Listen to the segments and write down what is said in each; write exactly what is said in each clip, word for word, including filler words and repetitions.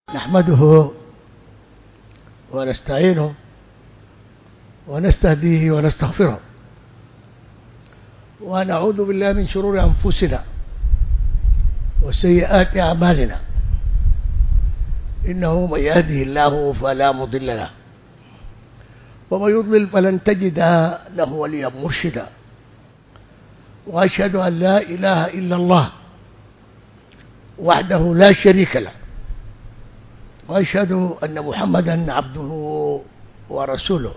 نحمده ونستعينه ونستهديه ونستغفره ونعوذ بالله من شرور أنفسنا وسيئات أعمالنا، إنه من يهده الله فلا مضل له ومن يضلل فلن تجد له وليا مرشدا، وأشهد أن لا إله إلا الله وحده لا شريك له، وأشهد أن محمدا عبده ورسوله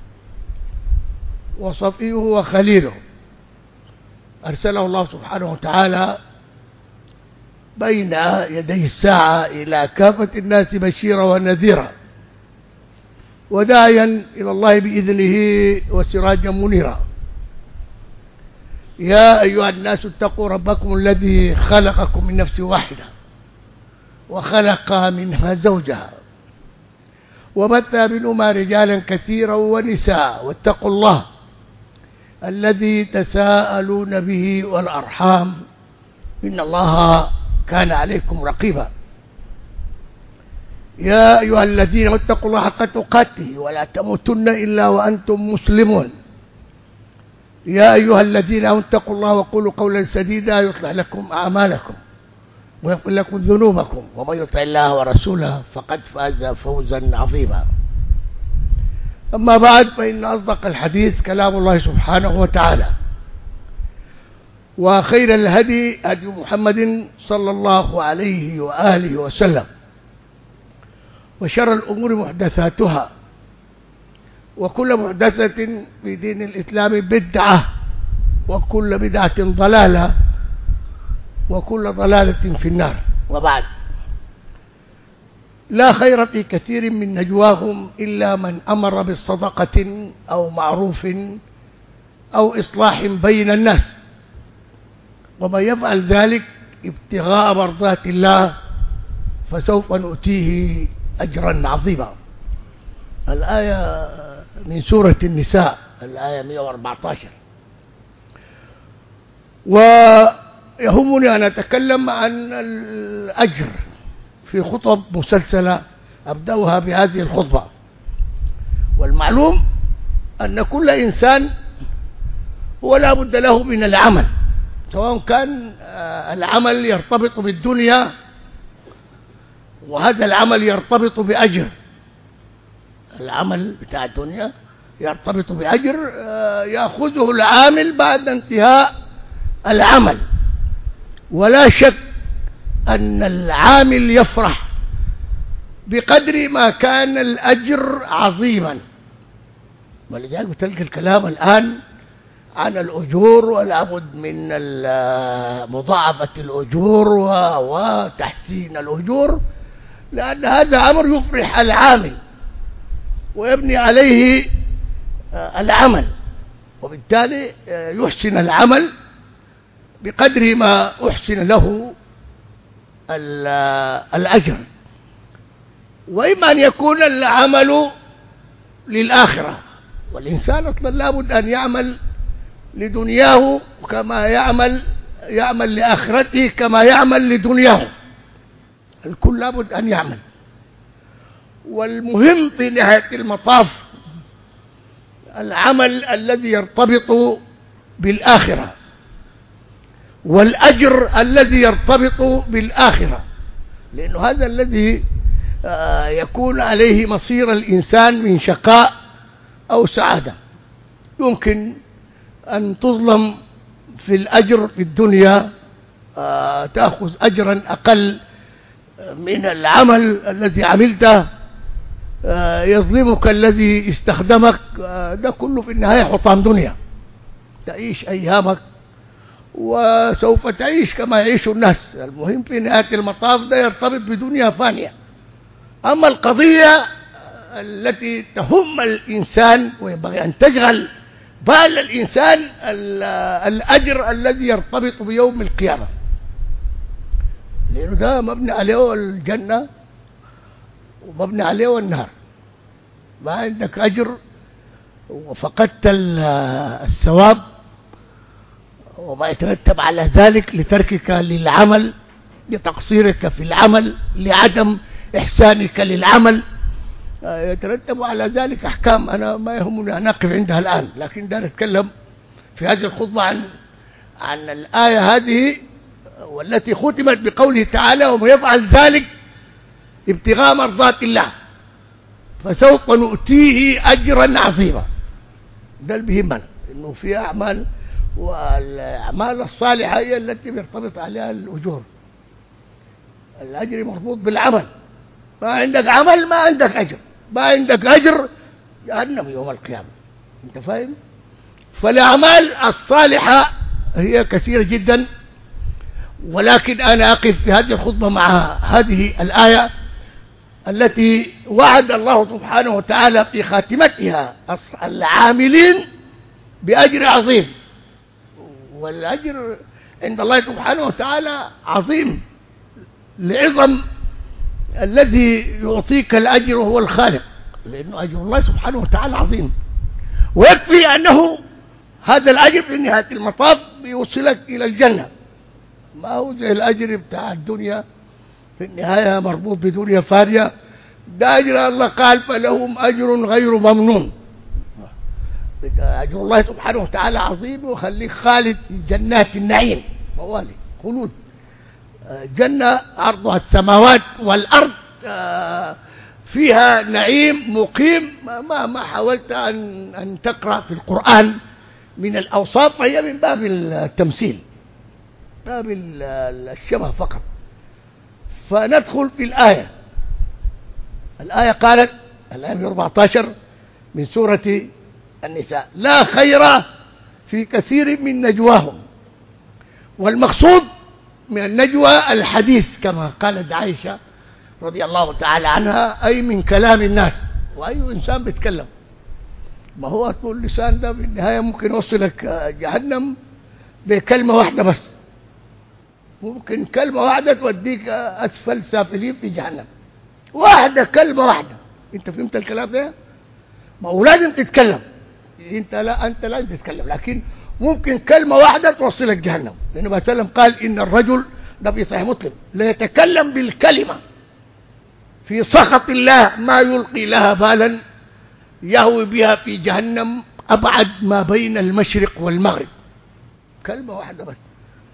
وصفيه وخليله، أرسله الله سبحانه وتعالى بين يدي الساعة إلى كافة الناس بشيرا ونذيرا وداعيا إلى الله بإذنه وسراجا منيرا. يا أيها الناس اتقوا ربكم الذي خلقكم من نفس واحدة وخلق منها زوجها وبث منهما رجالا كثيرا ونساء، واتقوا الله الذي تساءلون به والأرحام إن الله كان عليكم رقيبا. يا أيها الذين اتقوا الله حق تقاته ولا تموتن إلا وأنتم مسلمون. يا أيها الذين اتقوا الله وقولوا قولا سديدا يصلح لكم أعمالكم ويغفر لكم ذنوبكم، ومن يطع الله ورسوله فقد فاز فوزا عظيما. أما بعد، فإن أصدق الحديث كلام الله سبحانه وتعالى، وخير الهدي هدي محمد صلى الله عليه وآله وسلم، وشر الأمور محدثاتها، وكل محدثة في دين الإسلام بدعة، وكل بدعة ضلالة، وكل ضلالة في النار. وبعد، لا خير في كثير من نجواهم إلا من أمر بالصدقة أو معروف أو إصلاح بين الناس، ومن يفعل ذلك ابتغاء مرضات الله فسوف نؤتيه أجرا عظيما. الآية من سورة النساء، الآية مئة وأربعة عشر. ويهمني أن أتكلم عن الأجر في خطب مسلسلة أبدأها بهذه الخطبة. والمعلوم أن كل إنسان هو لا بد له من العمل، سواء كان العمل يرتبط بالدنيا، وهذا العمل يرتبط بأجر. العمل بتاع الدنيا يرتبط بأجر يأخذه العامل بعد انتهاء العمل، ولا شك أن العامل يفرح بقدر ما كان الأجر عظيما. ولذلك بتلقى الكلام الآن عن الأجور، ولا بد من مضاعفة الأجور وتحسين الأجور، لأن هذا أمر يفرح العامل ويبني عليه العمل، وبالتالي يحسن العمل بقدر ما أحسن له الأجر. وإما أن يكون العمل للآخرة، والإنسان أصلا لابد أن يعمل لدنياه كما يعمل يعمل لآخرته كما يعمل لدنياه، الكل لابد أن يعمل. والمهم في نهاية المطاف العمل الذي يرتبط بالآخرة، والأجر الذي يرتبط بالآخرة، لأنه هذا الذي يكون عليه مصير الإنسان من شقاء أو سعادة. يمكن أن تظلم في الأجر في الدنيا، تأخذ أجرا أقل من العمل الذي عملته، يظلمك الذي استخدمك، ده كله في النهاية حطام دنيا. تعيش أيامك وسوف تعيش كما يعيش الناس. المهم في نهاية المطاف ده يرتبط بدنيا فانية. أما القضية التي تهم الإنسان وينبغي أن تشغل بال الإنسان الأجر الذي يرتبط بيوم القيامة، لأنه ده مبني عليه الجنة ومبني عليه النار. ما عندك أجر وفقدت الثواب وما يترتب على ذلك لتركك للعمل، لتقصيرك في العمل، لعدم إحسانك للعمل يترتب على ذلك أحكام أنا ما يهمني أن أقف عندها الآن، لكن دار أتكلم في هذه الخطبة عن عن الآية هذه والتي ختمت بقوله تعالى: ومن يفعل ذلك ابتغاء مرضات الله فسوف نؤتيه أجرا عظيما. ده اللي بيهمنا، إنه في أعمال، والأعمال الصالحة هي التي بيرتبط عليها الأجور. الأجر مربوط بالعمل، ما عندك عمل ما عندك أجر، ما عندك أجر جهنم يوم القيامة. أنت فاهم؟ فالأعمال الصالحة هي كثيرة جدا، ولكن أنا أقف في هذه الخطبة مع هذه الآية التي وعد الله سبحانه وتعالى في خاتمتها العاملين بأجر عظيم. والأجر عند الله سبحانه وتعالى عظيم لعظم الذي يعطيك الأجر هو الخالق، لأنه أجر الله سبحانه وتعالى عظيم. ويكفي أنه هذا الأجر في نهاية المطاف يوصلك إلى الجنة، ما هو زي الأجر بتاع الدنيا في النهاية مربوط بدنيا فانية. ده أجر الله قال: فلهم أجر غير ممنون. أجر الله سبحانه وتعالى عظيم وخليك خالد في جنات النعيم، موالي خلود، جنة عرضها السماوات والأرض، فيها نعيم مقيم. ما ما حاولت أن أن تقرأ في القرآن من الأوصاف، فهي من باب التمثيل، باب الشبه فقط. فندخل في الآية. الآية قالت، الآية أربعة عشر من سورة النساء: لا خير في كثير من نجواهم. والمقصود من النجوى الحديث كما قالت عائشة رضي الله تعالى عنها، أي من كلام الناس. وأي إنسان بيتكلم، ما هو طول اللسان ده بالنهاية ممكن يوصلك جهنم بكلمة واحدة بس. ممكن كلمة واحدة توديك أسفل سافلين في جهنم، واحدة كلمة واحدة. أنت فهمت الكلام ده؟ ما هو لازم تتكلم، أنت لا أنت لازم تتكلم، لكن ممكن كلمة واحدة توصلك جهنم. لأنه النبي صلى الله عليه وسلم قال: إن الرجل، ده في صحيح مسلم، لا يتكلم بالكلمة في سخط الله ما يلقي لها بالا يهوي بها في جهنم أبعد ما بين المشرق والمغرب. كلمة واحدة بس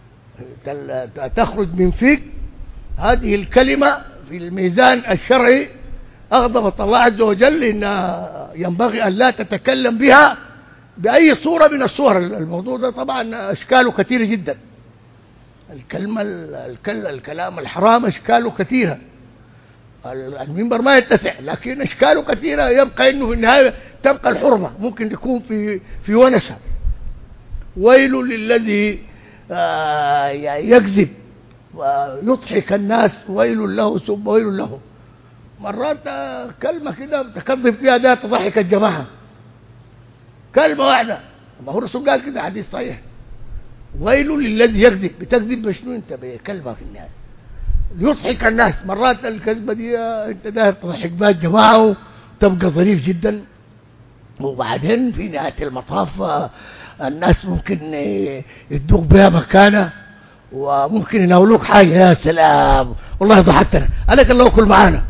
تخرج من فيك، هذه الكلمة في الميزان الشرعي أغضبت الله عز وجل، إن ينبغي أن لا تتكلم بها بأي صورة من الصور. الموضوع ده طبعا أشكاله كثيرة جدا. الكلمة الكلام الحرام أشكاله كثيرة، المنبر ما يتسع، لكن أشكاله كثيرة. يبقى إنه في النهاية تبقى الحرمة، ممكن تكون في في ونسة. ويل للذي يكذب ويضحك الناس، ويل له ثم ويل له. مرات كلمة كده تكذب فيها ده تضحك الجماعة، كلمة واحدة. ما هو الرسول قال كده، حديث صحيح: ويل للذي يكذب. بتكذب بشنو انت؟ بكلمة في النهاية يضحك الناس. مرات الكذبة دي انت داير تضحك بها الجماعة وتبقى ظريف جدا، وبعدين في نهاية المطاف الناس ممكن يدوك بها مكانة، وممكن يناولوك حاجة. يا سلام والله ضحكتنا، أنا كان لو كل معانا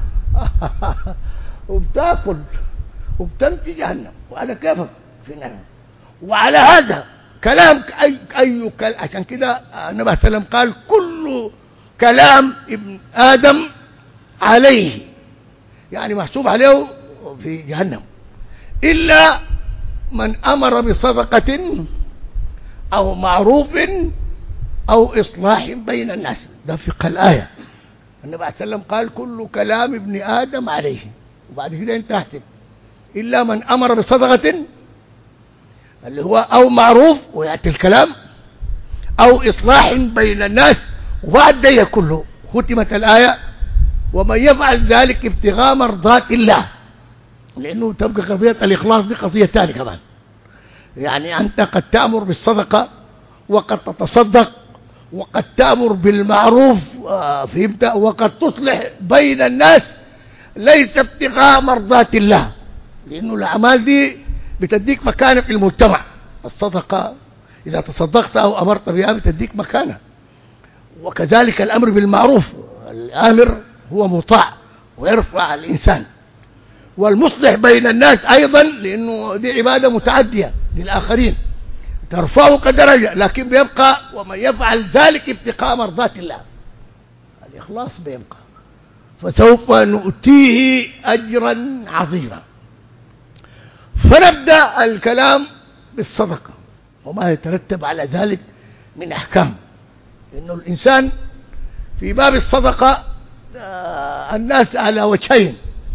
وبتاكل وبتمشي جهنم، وأنا كيفك في النار. وعلى هذا كلام أي أي كلام. عشان كده النبي صلى الله عليه وسلم قال: كل كلام ابن آدم عليه، يعني محسوب عليه في جهنم، إلا من أمر بصدقة أو معروف أو إصلاح بين الناس. ده فقه الآية. النبي عليه السلام قال: كل كلام ابن آدم عليه، وبعد كده انت احسب: إلا من أمر بصدقة، اللي هو أو معروف ويأتي الكلام، أو إصلاح بين الناس. وبعد ده كله ختمت الآية: ومن يفعل ذلك ابتغاء مرضات الله. لأنه تبقى قضية الإخلاص دي قضية ثانية كمان. يعني أنت قد تأمر بالصدقة، وقد تتصدق، وقد تأمر بالمعروف، فهمت، وقد تصلح بين الناس، ليس ابتغاء مرضات الله. لأنه الأعمال دي بتديك مكانة في المجتمع. الصدقة إذا تصدقت أو أمرت بها بتديك مكانة، وكذلك الأمر بالمعروف، الآمر هو مطاع ويرفع الإنسان. والمصلح بين الناس أيضا، لأنه دي عبادة متعدية للآخرين ترفعه كدرجة، لكن بيبقى ومن يفعل ذلك ابتغاء مرضات الله، الإخلاص بيبقى، فسوف نؤتيه أجرا عظيما. فنبدأ الكلام بالصدقة وما يترتب على ذلك من أحكام. إنه الإنسان في باب الصدقة آه الناس على وجهين: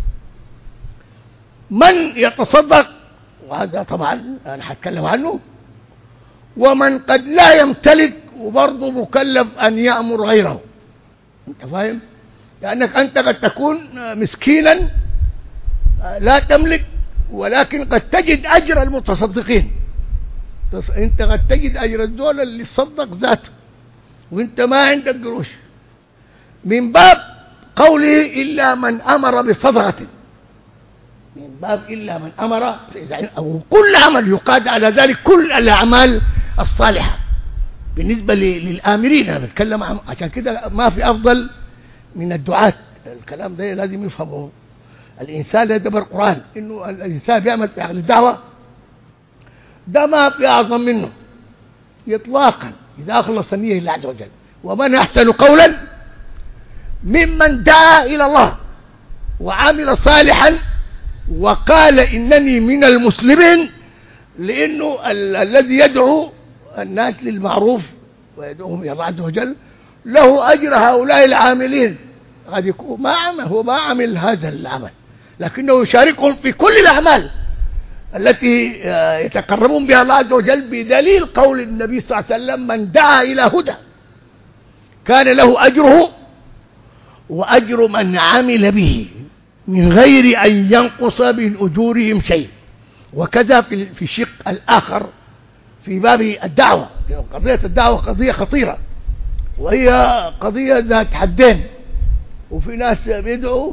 من يتصدق، وهذا طبعا أنا هتكلم عنه، ومن قد لا يمتلك وبرضه مكلف أن يأمر غيره. أنت فاهم؟ لأنك أنت قد تكون مسكينا لا تملك، ولكن قد تجد أجر المتصدقين. أنت قد تجد أجر الدولة اللي صدق ذاته وأنت ما عندك قروش، من باب قوله إلا من أمر بصدقة، من باب إلا من أمر، أو كل عمل يقاد على ذلك كل الأعمال الصالحة بالنسبة للآمرين. أنا بتكلم عن، عشان كده ما في أفضل من الدعاة. الكلام ده لازم يفهمه الإنسان يدبر القرآن، إنه الإنسان بيعمل في عقل الدعوة ده ما في أعظم منه إطلاقا إذا أخلص النية لله عز وجل. ومن أحسن قولا ممن دعا إلى الله وعمل صالحا وقال إنني من المسلمين، لأنه ال الذي يدعو الناس للمعروف ويدعوهم إلى الله عز وجل له أجر هؤلاء العاملين. قد يكون ما عمل، هو ما عمل هذا العمل، لكنه يشاركهم في كل الأعمال التي يتقربون بها الله عز وجل، بدليل قول النبي صلى الله عليه وسلم: من دعا إلى هدى كان له أجره وأجر من عمل به من غير أن ينقص من أجورهم شيء. وكذا في في الشق الآخر في باب الدعوة. قضية الدعوة قضية خطيرة، وهي قضية ذات حدين. وفي ناس بيدعوا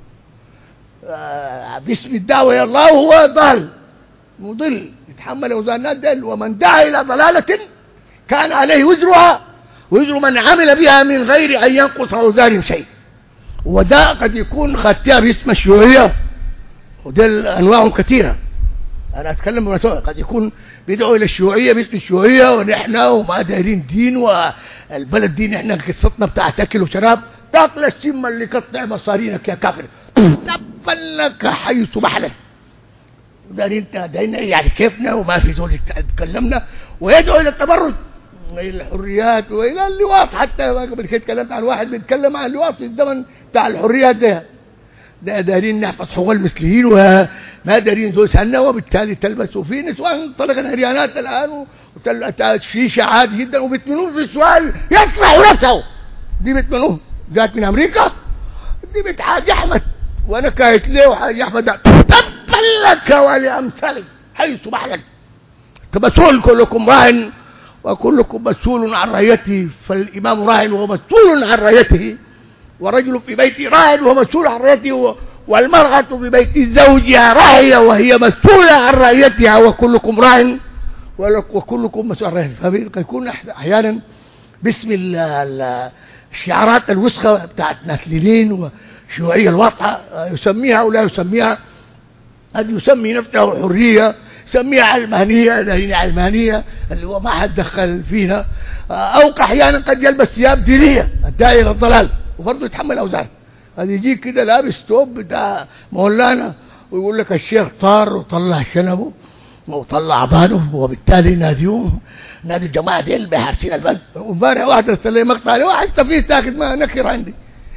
باسم الدعوة يا الله وهو ضال مضل يتحمل أوزان الدل. ومن دعا إلى ضلالة كان عليه وزرها ووزر من عمل بها من غير أن ينقص أوزارهم شيء. وده قد يكون خدتها باسم الشيوعية، وده أنواعهم كثيرة. أنا أتكلم بمسؤول، قد يكون بيدعوا إلى الشيوعية باسم الشيوعية ونحن وما دايرين دين، والبلد دين احنا قصتنا بتاعت أكل وشراب. تاكل السم اللي قطع مصارينك يا كافر، تبلك حيث محلك. دايرين دايرين يعني كيفنا وما في زول يتكلمنا، ويدعو إلى التبرج إلى الحريات وإلى اللواط. حتى قبل كده اتكلمت عن واحد بيتكلم عن اللواط في الزمن بتاع الحريات ده. ده دارين نحفظ حقوق المثليين وما دارين زول سنة، وبالتالي تلبسوا في نسوان طلق الهريانات الآن وشيشة عادي جدا، وبيتمنون في السؤال يطلعوا نفسه. دي بيتمنون جات من أمريكا، دي بنت حاج أحمد، وأنا كايت ليه وحاج أحمد تبلك ولأمثالك حيث محلك. كمسؤول كلكم راهن وكلكم مسؤول عن رعيته، فالإمام راهن وهو مسؤول عن رعيته، ورجل في بيته راهن وهو مسؤول عن رعيته، والمرأة في بيت زوجها راهية وهي مسؤولة عن رعيتها، وكلكم راهن وكلكم مسؤول عن رعيته. فيكون أحيانا باسم الشعارات الوسخة بتاعت ناس لينين وشيوعية الواضحة يسميها أو لا يسميها، قد يسمي نفسه حرية، يسميها علمانية، دينية علمانية اللي هو ما حد دخل فينا، أو أحيانا قد يلبس ثياب دينية الداعي إلى الضلال وبرضه يتحمل أوزار. هذا يجيك كده لابس توب بتاع مولانا ويقول لك الشيخ طار وطلع شنبه وطلع عبانه، وبالتالي ناديهم نادي الجماعة ديل بحارسين البلد. ومبارح واحد ارسل لي مقطع لواحد تفيه ساكت ما نكر عندي،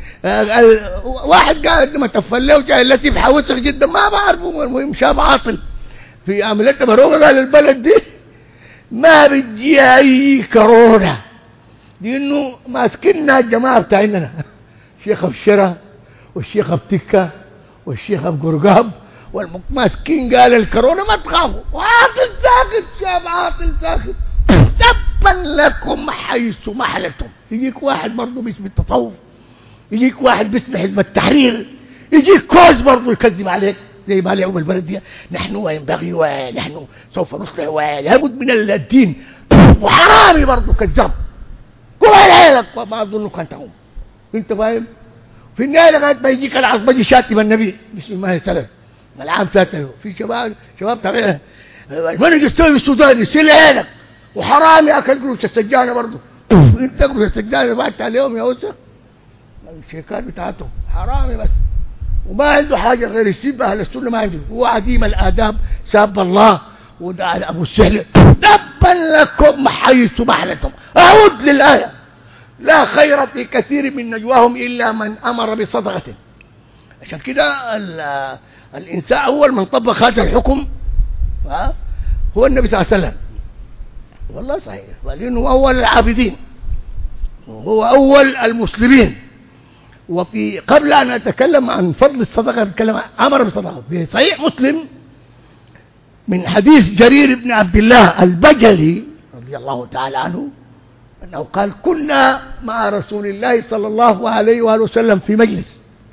واحد قاعد ما تفليه وجاي التي بحوسخ جدا ما بعرفه. المهم شاب عاطل في عملية مروقة قال البلد دي ما بتجيها أي كورونا، لأنه ماسكيننا الجماعة بتاعنا الشيخ بشرة والشيخ بتكة والشيخ بقرقاب والماسكين قال الكورونا ما تخافوا، وعاطل ساكت، شاب عاطل ساكت. تبا لكم حيث محلتم. يجيك واحد برضه باسم التصوف، يجيك واحد باسم حزب التحرير، يجيك كوز برضه يكذب عليك زي ما لعب البلد دي نحن وينبغي ونحن سوف نصلح ولابد من الدين، وحرامي برضه كذاب. قول عيالك وما اظنك انت هم. انت فاهم؟ في النهايه لغايه ما يجيك العصبجي شاتم النبي بسم الله السلام العام فاته في شباب شباب تابعين المنهج السوري السوداني سيل عينك وحرامي اكل قروش السجانه برضه انت قروش السجانه بعت عليهم يا وسخ الشيكات بتاعتهم حرامي بس وما عنده حاجه غير يسيب اهل السنه ما عنده هو عديم الاداب ساب الله ودعا ابو السهل تبا لكم حيث محلتم اعود للايه لا خير في كثير من نجواهم الا من امر بصدقه عشان كده الانسان اول من طبق هذا الحكم هو النبي صلى الله عليه وسلم والله صحيح لانه اول العابدين وهو اول المسلمين وفي قبل ان اتكلم عن فضل الصدقه نتكلم عن امر بالصدقه في صحيح مسلم من حديث جرير بن عبد الله البجلي رضي الله تعالى عنه انه قال كنا مع رسول الله صلى الله عليه واله وسلم في مجلس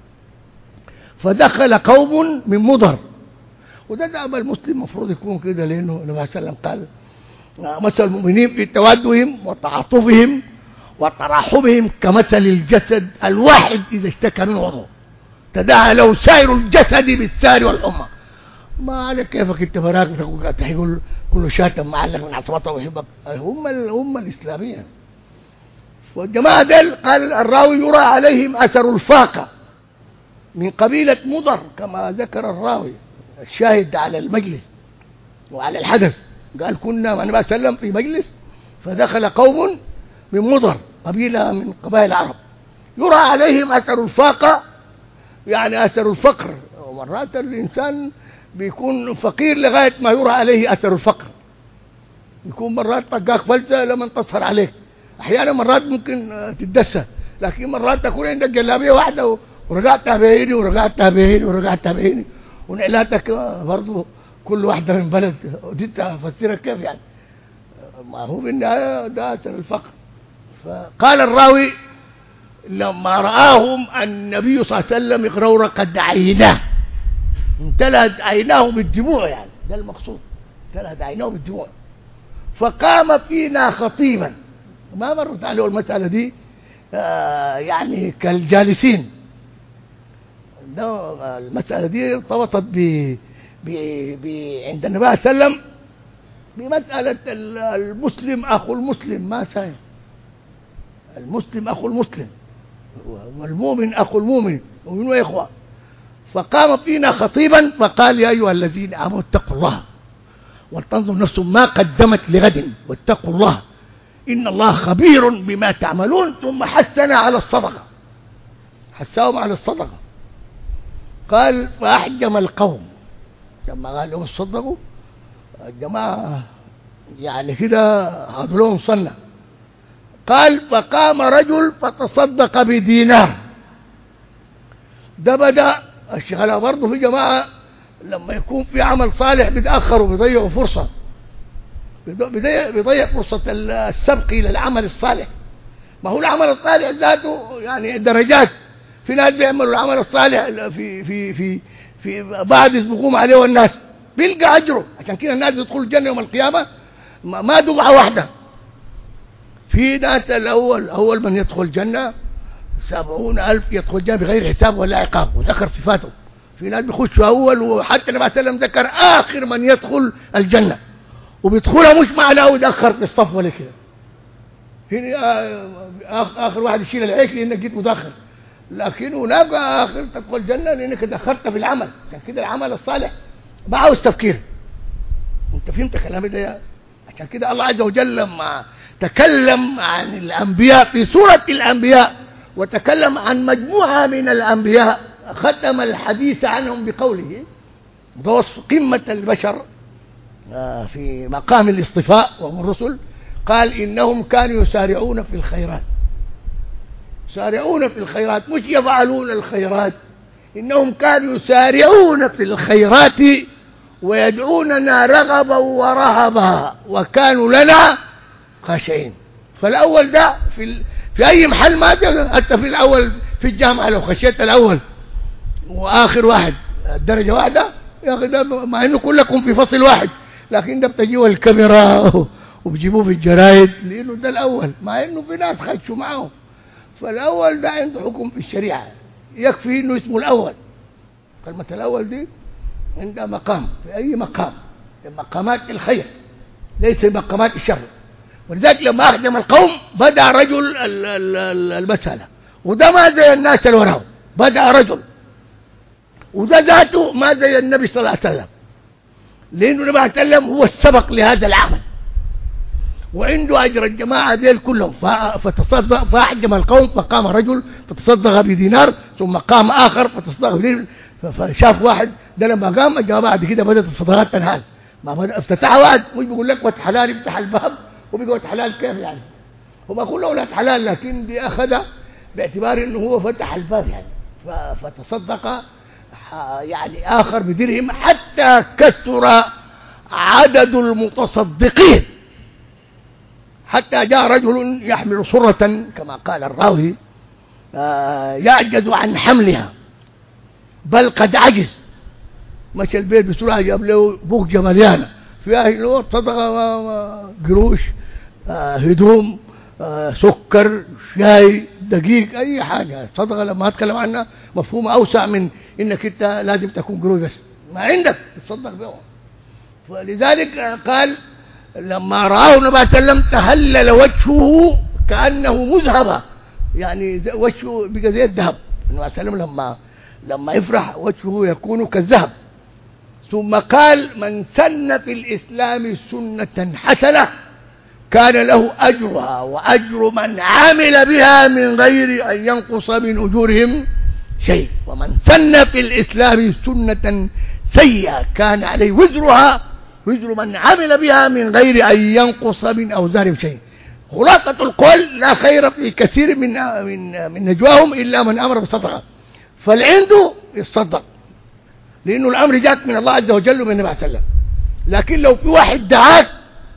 فدخل قوم من مضر وده دعم المسلم المفروض يكون كده لانه النبي صلى الله عليه وسلم قال مثل المؤمنين في توادهم وتعاطفهم وتراحمهم كمثل الجسد الواحد اذا اشتكى منه عضو تداعى له سائر الجسد بالسهر والحمى ما عليك كيفك انت فراغ تقول كل شاتم معلق من عصبته ويحبك هم هم الاسلاميين والجماعه دل قال الراوي يرى عليهم اثر الفاقه من قبيله مضر كما ذكر الراوي الشاهد على المجلس وعلى الحدث قال كنا مع النبي صلى الله عليه وسلم في مجلس فدخل قوم من مضر قبيله من قبائل العرب يرى عليهم اثر الفاقه يعني اثر الفقر ومرات الانسان بيكون فقير لغايه ما يرى عليه اثر الفقر يكون مرات طقاك فلته لما تسهر عليك احيانا مرات ممكن تتدسى لكن مرات تكون عندك جلابيه واحده ورجعتها بهيني ورجعتها بهيني ورجعتها بهيني ونعلاتك برضه كل واحده من بلد ودي تفسرها كيف يعني ما هو في النهايه ده اثر الفقر فقال الراوي لما راهم النبي صلى الله عليه وسلم يغرورقت عيناه امتلأت عيناه بالدموع يعني ده المقصود امتلأت عيناه بالدموع فقام فينا خطيبا ما مرت عليه المسألة دي آه يعني كالجالسين ده المسألة دي ارتبطت ب ب ب عند النبي صلى الله عليه وسلم بمسألة المسلم أخو المسلم ما سايم المسلم أخو المسلم والمؤمن أخو المؤمن ومن إخوة فقام فينا خطيبا فقال يا أيها الذين آمنوا اتقوا الله ولتنظر نفس ما قدمت لغد واتقوا الله إن الله خبير بما تعملون ثم حثنا على الصدقة حثاهم على الصدقة قال فأحجم القوم لما قال لهم صدقوا الجماعة يعني كده هذوا لهم صنع قال فقام رجل فتصدق بدينار ده بدأ الشغلة برضه في جماعة لما يكون في عمل صالح بيتأخروا بيضيعوا فرصة بيضيع, بيضيع فرصة السبق إلى العمل الصالح ما هو العمل الصالح ذاته يعني درجات في ناس بيعملوا العمل الصالح في في في في بعد يسبقوهم عليه الناس بيلقى أجره عشان كده الناس بيدخلوا الجنة يوم القيامة ما دفعة واحدة في ناس الأول أول من يدخل الجنة سبعون ألف يدخل الجنة بغير حساب ولا عقاب وذكر صفاته في ناس بيخشوا أول وحتى النبي صلى الله عليه وسلم ذكر آخر من يدخل الجنة وبيدخلها مش معناه ويتأخر في الصف ولا كده هنا آخر واحد يشيل العيش لأنك جيت متأخر لكن هناك آخر تدخل الجنة لأنك دخلت في العمل عشان كده العمل الصالح ما عاوز تفكير انت فهمت كلامي ده عشان كده الله عز وجل لما تكلم عن الأنبياء في سورة الأنبياء وتكلم عن مجموعة من الأنبياء ختم الحديث عنهم بقوله ده وصف قمة البشر في مقام الاصطفاء وهم الرسل قال إنهم كانوا يسارعون في الخيرات يسارعون في الخيرات مش يفعلون الخيرات إنهم كانوا يسارعون في الخيرات ويدعوننا رغبا ورهبا وكانوا لنا خاشعين فالأول ده في ال... في أي محل ما أنت في الأول في الجامعة لو خشيت الأول وآخر واحد الدرجة واحدة يا أخي ده مع إنه كلكم في فصل واحد لكن ده بتجيبوا الكاميرا وبيجيبوه في الجرايد لأنه ده الأول مع إنه في ناس خشوا معهم فالأول ده عنده حكم في الشريعة يكفي انه اسمه الاول. كلمة الاول دي عندها مقام في اي مقام، مقامات الخير ليس مقامات الشر. ولذلك لما اخدم القوم بدأ رجل المسألة، وده ما زي الناس اللي وراه، بدأ رجل، وده ذاته ما زي النبي صلى الله عليه وسلم، لأنه النبي صلى الله عليه وسلم هو السبق لهذا العمل، وعنده أجر الجماعة ذيل كلهم. فتصدق فأحجم القوم، فقام رجل فتصدق بدينار، ثم قام آخر فتصدق بدينار. فشاف واحد ده لما قام الجماعة بعد كده بدأت الصدقات تنهال. ما بدأ افتتح واحد مش بيقول لك وقت حلال افتح الباب وبيقول وقت حلال كيف يعني؟ هم كلهم ولاد حلال، لكن دي أخذها باعتبار انه هو فتح الباب يعني. فتصدق يعني آخر بدرهم حتى كثر عدد المتصدقين، حتى جاء رجل يحمل صرة كما قال الراوي يعجز عن حملها، بل قد عجز. مشى البيت بسرعة جاب له بوكجة مليانة فيها له صدقة، قروش، هدوم، سكر، شاي، دقيق، أي حاجة صدقة. لما أتكلم عنها مفهومة أوسع من إنك أنت لازم تكون قروش بس، ما عندك تصدق بهم. فلذلك قال لما رآه النبي صلى الله عليه وسلم تهلل وجهه كأنه مذهبة، يعني وجهه بقى زي الذهب. النبي صلى الله عليه وسلم لما لما يفرح وجهه يكون كالذهب. ثم قال من سن في الإسلام سنة حسنة كان له أجرها وأجر من عمل بها من غير أن ينقص من أجورهم شيء، ومن سن في الإسلام سنة سيئة كان عليه وزرها وزر من عمل بها من غير أن ينقص من أوزارهم شيء. خلاصة القول لا خير في كثير من من من نجواهم إلا من أمر بالصدقة. فالعنده يتصدق لأنه الأمر جاءت من الله عز وجل ومن النبي صلى الله عليه وسلم. لكن لو في واحد دعاك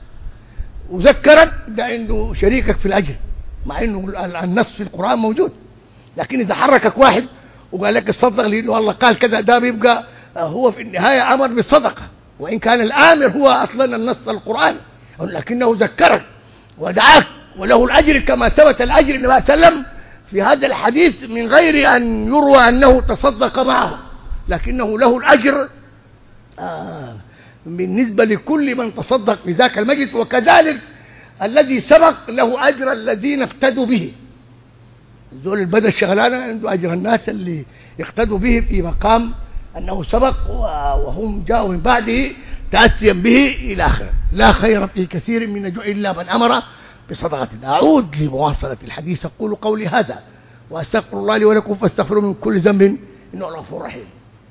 وذكرك ده عنده شريكك في الأجر، مع إنه النص في القرآن موجود، لكن إذا حركك واحد وقال لك الصدق لأنه الله قال كذا، ده بيبقى هو في النهاية أمر بالصدقة، وإن كان الآمر هو أصلا النص القرآني، لكنه ذكرك ودعاك وله الأجر كما ثبت الأجر النبي صلى الله عليه وسلم في هذا الحديث من غير أن يروى أنه تصدق معه، لكنه له الأجر آه بالنسبة لكل من تصدق في ذاك المجلس. وكذلك الذي سبق له أجر الذين اقتدوا به، ذول البدى الشغلانة عنده أجر الناس اللي اقتدوا به في مقام أنه سبق وهم جاءوا من بعده تأسيا به إلى آخره. لا خير في كثير من نجوى إلا من أمر بصدقة. أعود لمواصلة الحديث، أقول قولي هذا وأستغفر الله لي ولكم فاستغفروا من كل ذنب إنه غفور رحيم.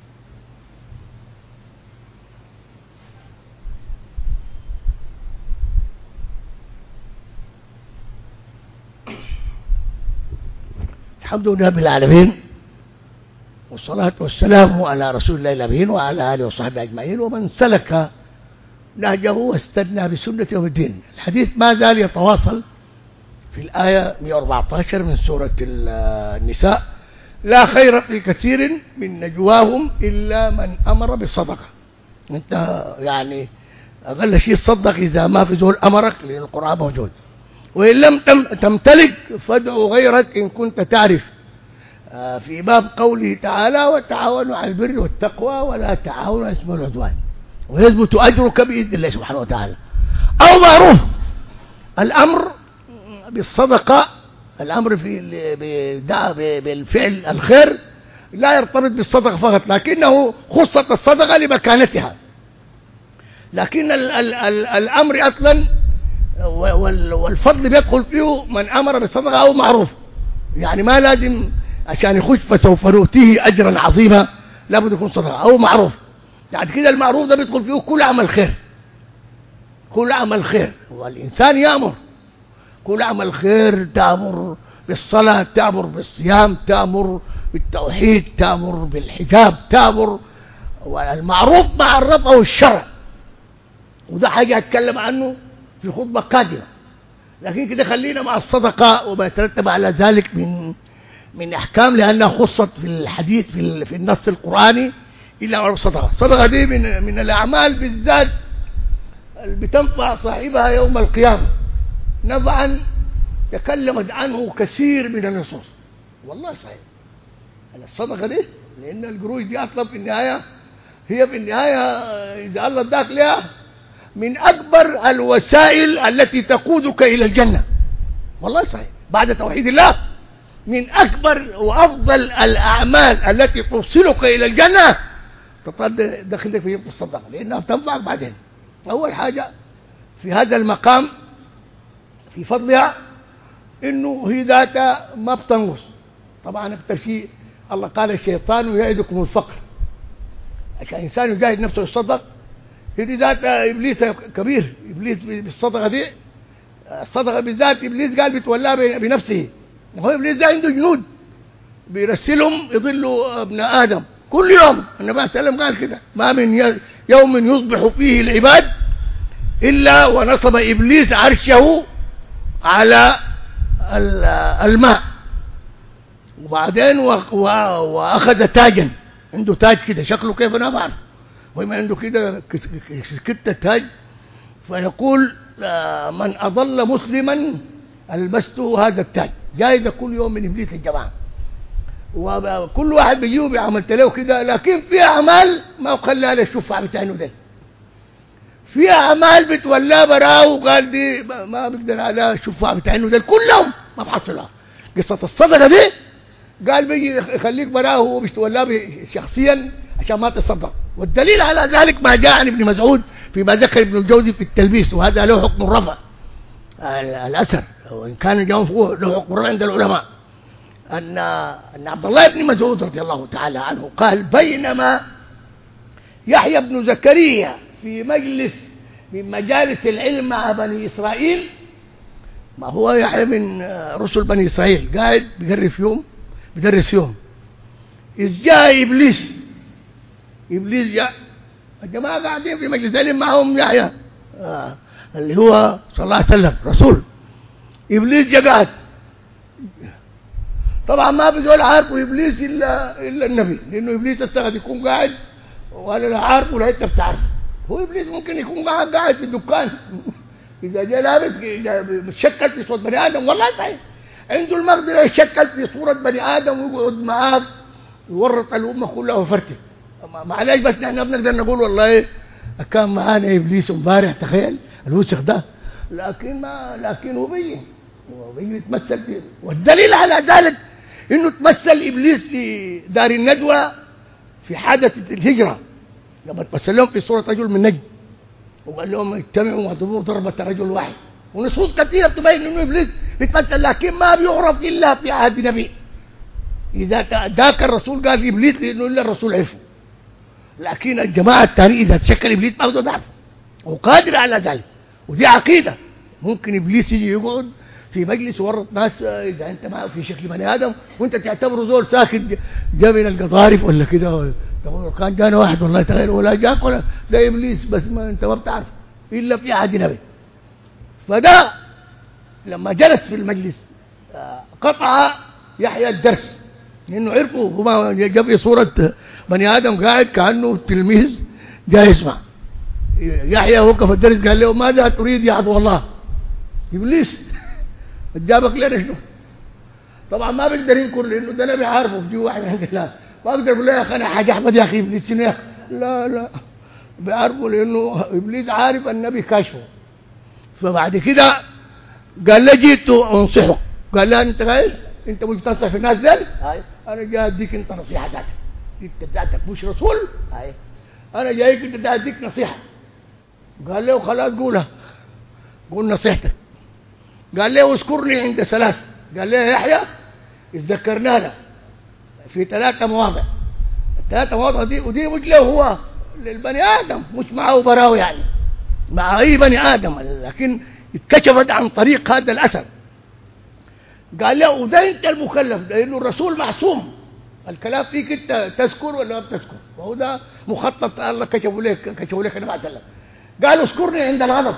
الحمد لله رب العالمين، والصلاة والسلام على رسول الله الأمين وعلى آله وصحبه أجمعين ومن سلك نهجه واستنى بسنة يوم الدين. الحديث ما زال يتواصل في الآية مئة وأربعة عشر من سورة النساء: لا خير في كثير من نجواهم إلا من أمر بالصدقة. أنت يعني أقل شيء تصدق إذا ما في زول أمرك، لأن القرآن موجود. وإن لم تمتلك فادعو غيرك إن كنت تعرف، في باب قوله تعالى: وتعاونوا على البر والتقوى ولا تعاونوا على الإثم والعدوان، ويثبت أجرك بإذن الله سبحانه وتعالى. أو معروف الأمر بالصدقة، الأمر في بالفعل الخير لا يرتبط بالصدقة فقط، لكنه خصت الصدقة لمكانتها. لكن ال ال ال الأمر أصلا والفضل بيدخل فيه من أمر بالصدقة أو معروف، يعني ما لازم عشان يخش فسوف نؤتيه أجرا عظيما لابد يكون صدقة أو معروف. يعني كده المعروف ده بيدخل فيه كل عمل خير، كل عمل خير، والإنسان يأمر كل عمل خير، تأمر بالصلاة، تأمر بالصيام، تأمر بالتوحيد، تأمر بالحجاب، تأمر. والمعروف ما عرفه الشرع، وده حاجة أتكلم عنه في خطبة قادمة. لكن كده خلينا مع الصدقة وما يترتب على ذلك من من أحكام، لأنها خصت في الحديث في في النص القرآني إلا على الصدقة. الصدقة دي من من الأعمال بالذات اللي بتنفع صاحبها يوم القيامة نفعا تكلمت عنه كثير من النصوص. والله صحيح الصدقة دي، لأن القروش دي أصلا في النهاية هي في النهاية إذا الله اداك لها من أكبر الوسائل التي تقودك إلى الجنة. والله صحيح، بعد توحيد الله من أكبر وأفضل الأعمال التي توصلك إلى الجنة دخلك في الصدقة، لأنها بتنفعك بعدين. أول حاجة في هذا المقام في فضلها إنه هي ذاتها ما بتنقص. طبعا أكثر شيء الله قال الشيطان يعدكم الفقر، عشان الإنسان يجاهد نفسه يصدق. هي ذاتها إبليس كبير، إبليس بالصدقة دي، الصدقة بالذات إبليس قال بتولى بنفسه. هو إبليس ده عنده جنود بيرسلهم يضلوا ابن آدم كل يوم. النبي صلى الله عليه وسلم قال كده: ما من يوم يصبح فيه العباد إلا ونصب إبليس عرشه على الماء، وبعدين وأخذ تاجا، عنده تاج كده شكله كيف أنا بعرف، وما عنده كده كتة تاج، فيقول: من أضل مسلما ألبسته هذا التاج. جايزة كل يوم من إبليس الجماعة، وكل واحد بيجيبه بعملت له كده، لكن في أعمال ما خلاها للشفعة بتاعنا ده، في أعمال بتولى براه وقال دي ما بيقدر على الشفعة بتاعنا ده كلهم ما بحصلها. قصة الصدقة دي قال بيجي يخليك براه وبيتولاه شخصيا عشان ما تصدق. والدليل على ذلك ما جاء عن ابن مسعود فيما ذكر ابن الجوزي في التلبيس، وهذا له حكم الرفع الأثر، وإن كان جاء له حكم الرفع عند العلماء، أن أن عبد الله بن مسعود رضي الله تعالى عنه قال: بينما يحيى بن زكريا في مجلس من مجالس العلم مع بني إسرائيل، ما هو يحيى من رسل بني إسرائيل، قاعد بيدرس يوم بيدرس يوم إذ جاء إبليس. إبليس جاء، الجماعة قاعدين في مجلس العلم معهم يحيى آه اللي هو صلى الله عليه وسلم رسول. إبليس جاء قاعد، طبعا ما بيقول عارفوا إبليس إلا إلا النبي، لأنه إبليس استغد يكون قاعد ولا لا عارفه ولا أنت بتعرف. هو إبليس ممكن يكون قاعد قاعد في الدكان إذا جاء لابس متشكل في صورة بني آدم، والله صحيح عنده المقدرة يشكل في صورة بني آدم ويقعد معاك يورط الأمة كلها وفرته. معلش بس نحن بنقدر نقول والله كان معانا إبليس امبارح، تخيل الوسخ ده، لكن ما لكن هو بيجي هو بيجي يتمثل فيه. والدليل على ذلك إنه تمثل إبليس في دار الندوة في حادثة الهجرة، لما تمثل لهم في صورة رجل من نجد وقال لهم اجتمعوا واضربوا ضربة رجل واحد، ونصوص كثيرة تبين إنه إبليس بيتمثل، لكن ما بيعرف إلا في عهد نبي. إذا ذاك الرسول قال إبليس لأنه إلا الرسول عرفه، لكن الجماعة الثانية إذا تشكل إبليس ما بده يعرفه وقادر على ذلك. ودي عقيدة، ممكن إبليس يجي يقعد في مجلس ورط ناس إذا أنت ما في شكل بني آدم وأنت تعتبره زول ساكت جاء من القضارف ولا كده، كان جانا واحد والله تغير ولا جاك ولا ده إبليس، بس ما أنت ما بتعرف إلا في عهد نبي. فده لما جلس في المجلس قطع يحيى الدرس، لأنه عرفوا هما جاب في صورة بني آدم قاعد كأنه تلميذ جاي يسمع. يحيى وقف الدرس قال له: ماذا تريد يا عدو الله؟ إبليس جابك لنا شنو؟ طبعا ما بيقدر ينكر لأنه ده نبي عارفه في واحد عند الله، ما بيقدر يقول له يا أخي أنا حاجة أحمد يا أخي إبليس شنو يا أخي؟ لا لا بيعرفه لأنه إبليس عارف النبي كاشفه. فبعد كده قال له: جيت أنصحك. قال له: أنت غير أنت مش بتنصح في الناس ذل؟ أنا جاي أديك أنت نصيحة ذاتك، أنت ذاتك مش رسول، أنا جايك أنت أديك نصيحة. قال له: خلاص قولها، قول نصيحتك. قال له: اذكرني عند ثلاث. قال له: يحيى اتذكرنانا في ثلاثة مواضع، الثلاثة مواضع دي ودي مش له هو للبني آدم، مش معه براو يعني مع أي بني آدم، لكن اتكشفت عن طريق هذا الأثر. قال له: وده أنت المكلف، لأنه الرسول معصوم، الكلام فيك أنت تذكر ولا ما بتذكر، وهو ده مخطط الله كشفوا لك كشفوا لك النبي صلى الله عليه وسلم. قال: اذكرني عند الغضب،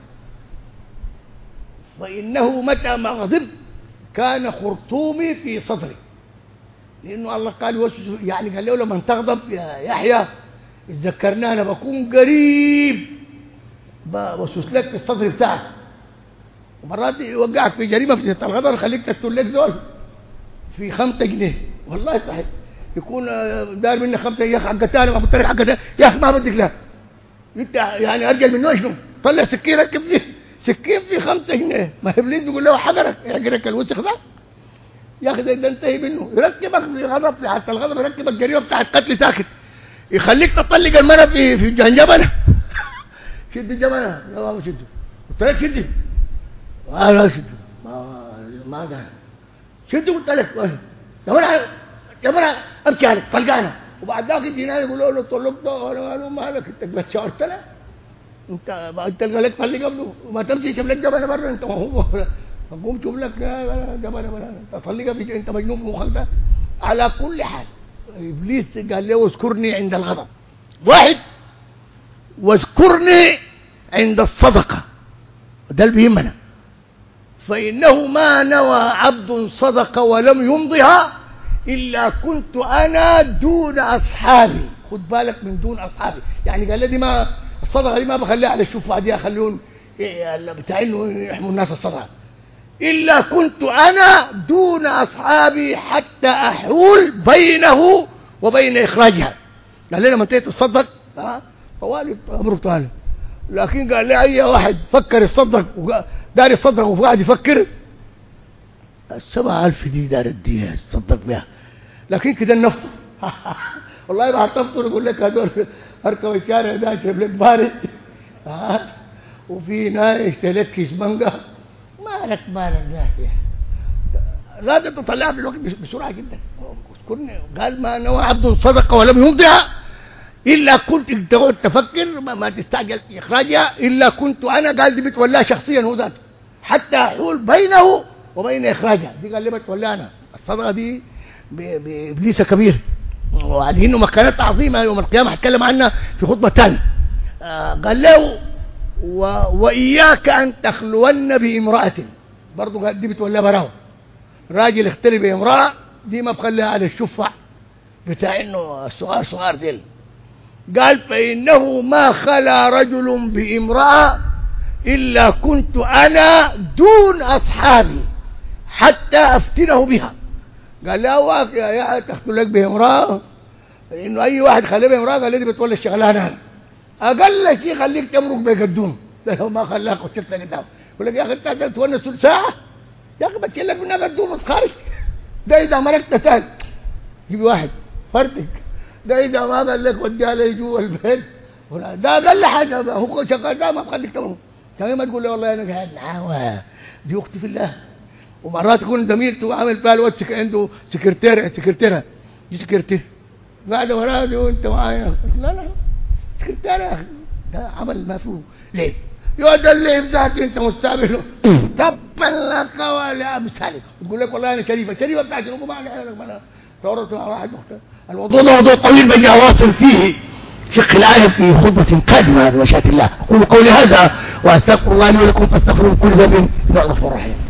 فإنه متى ما غضبت كان خرطومي في صدري، لأنه الله قال يعني قال له: لما تغضب يا يحيى اتذكرنانا بكون قريب بوسوس لك في الصدر بتاعك، ومرات يوقعك في جريمة في الغضب، خليك تقتل لك دول في خمسة جنيه، والله صحيح. يكون داير منك خمسه يا اخي حق ثاني ابو الطريق حق يا اخي ما بدك له انت يعني ارجل منه شنو؟ طلع سكين ركب فيه سكين فيه خمسة جنيه ما ابليس بيقول له حجرك يحجرك الوسخ ده يا اخي ده انتهي منه يركبك في غضب حتى الغضب يركبك جريمه بتاعت قتل ساكت يخليك تطلق المرأة في في جنجبنه شد جبنه يا بابا شده قلت لك شدي انا شد ما ما ده شدي قلت لك يا مرة يا مرة امشي عليك فلقانا وبعد ذاك الدينار يقولوا له طلقت ولا قالوا مالك انت ما شعرت له انت انت لك فلق قبله وما تمشي تشوف لك جبنه بره انت وهو قوم شوف لك جبنه بره انت فلق انت مجنون مخك ده على كل حال ابليس قال له اذكرني عند الغضب واحد واذكرني عند الصدقه ده اللي بيهمنا فانه ما نوى عبد صدقه ولم يمضها الا كنت انا دون اصحابي خد بالك من دون اصحابي يعني قال لي ما الصدقه دي ما بخليها على الشفعه دي اخليهم بتاع انه يحموا الناس الصدقه الا كنت انا دون اصحابي حتى احول بينه وبين اخراجها قال لنا لما انت تصدق ها طوالي امرك طالب لكن قال لي اي واحد فكر يصدق دار يصدق وقاعد يفكر السبعة ألف دي دار الدنيا تصدق بها لكن كده النفط والله بعد تفطر يقول لك هذول اركب الشارع ده اشرب لك بارد ها وفي ناس يشتري لك كيس مانجا مالك مالك ذاتي لازم تطلعها في الوقت بسرعه جدا قال ما نوى عبد صدقه ولم يمضها الا كنت تفكر ما, ما تستعجل في اخراجها الا كنت انا قال دي بتولاه شخصيا هو ذاته حتى احول بينه وبين اخراجها دي قال لي بتولاه انا الصدقه دي بابليس كبير وعليه انه مكانات عظيمه يوم القيامه هتكلم عنها في خطبه ثانيه آه قال له و... واياك ان تخلون بامراه برضه قال دي بتولاه براه راجل اختلي بامراه دي ما بخليها على الشفع بتاع انه الصغار صغار ديل قال فانه ما خلا رجل بامراه الا كنت انا دون اصحابي حتى افتنه بها قال لا واقع يا تخلو لك بامراه انه اي واحد خليه بامراه قال لي بتولى الشغلانه اقل شيء خليك تمرق بقدوم لو ما خلاك وشفت قدام يقول لك يا اخي انت تونس ثلث ساعه يا اخي بتشيل لك منها قدوم وتخارج ده اذا مرقت تاني جيب واحد فرتك ده اذا ما قال لك وديها لي جوا البيت ده اقل حاجه هو شغال ده ما بخليك تمرق كمان ما تقول لي والله انا قاعد معاه دي اختي في الله ومرات يكون زميلته عامل فيها الواد عنده سكرتيره سكرتيره دي سكرتيره قاعده وراها دي وانت معايا لا لا سكرتيره يا اخي ده عمل ما فيه ليه يا ده اللي بتاعتي انت مستقبله تبا لك ولا مثالك تقول لك والله انا شريفه شريفه بتاعتي نقوم على حالك ما تورط مع واحد مختلف الموضوع ده موضوع طويل بدي اواصل فيه فقه الايه في خطبه قادمه بمشيئه الله اقول قولي هذا واستغفر الله لي ولكم فاستغفروه كل ذنب انه غفور رحيم